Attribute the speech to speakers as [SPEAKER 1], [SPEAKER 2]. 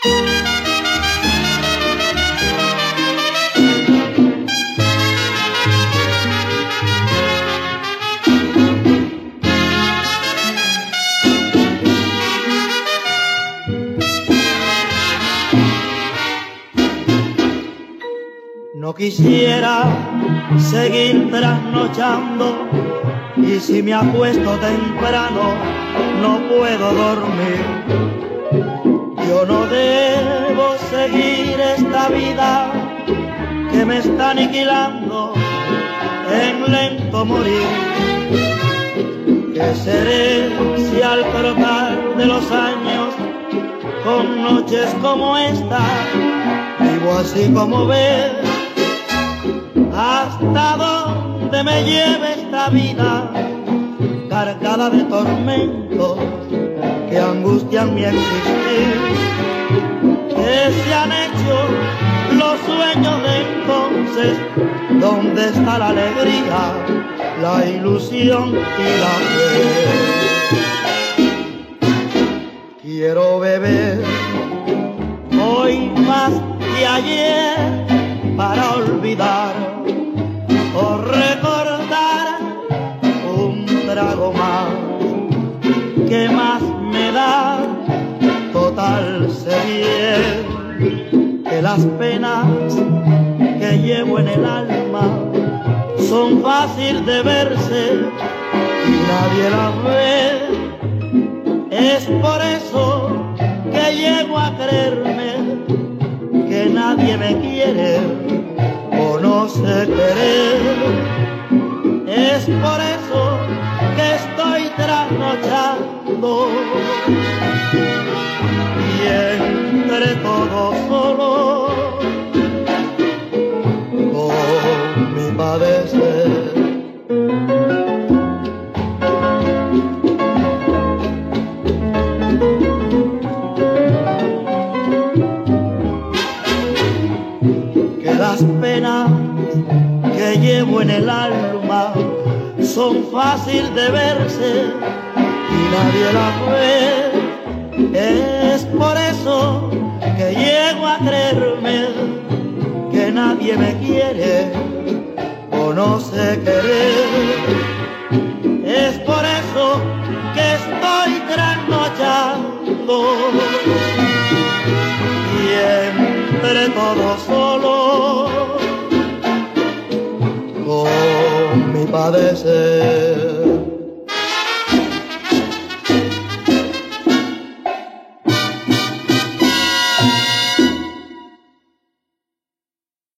[SPEAKER 1] No quisiera seguir trasnochando y si me acuesto temprano no puedo dormir. Yo no debo seguir esta vida que me está aniquilando en lento morir. ¿Qué seré si al crotar de los años con noches como esta vivo así como ves? ¿Hasta dónde me lleve esta vida cargada de tormentos que angustian mi existir? ¿Qué se han hecho los sueños de entonces? ¿Dónde está la alegría, la ilusión y la fe? Quiero beber hoy más que ayer para olvidar o recordar un trago más. ¿Qué más me da? Total sé bien que las penas que llevo en el alma son fácil de verse y nadie las ve. Es por eso que llego a creerme que nadie me quiere o no sé querer. Es por eso que estoy trasnochando y entre todos solo con mi padecer. Que las penas que llevo en el alma son fácil de verse y nadie las ve. Es por eso que llego a creerme que nadie me quiere o no sé querer. Es por eso que estoy trasnochando y entre todos solo con mi padecer.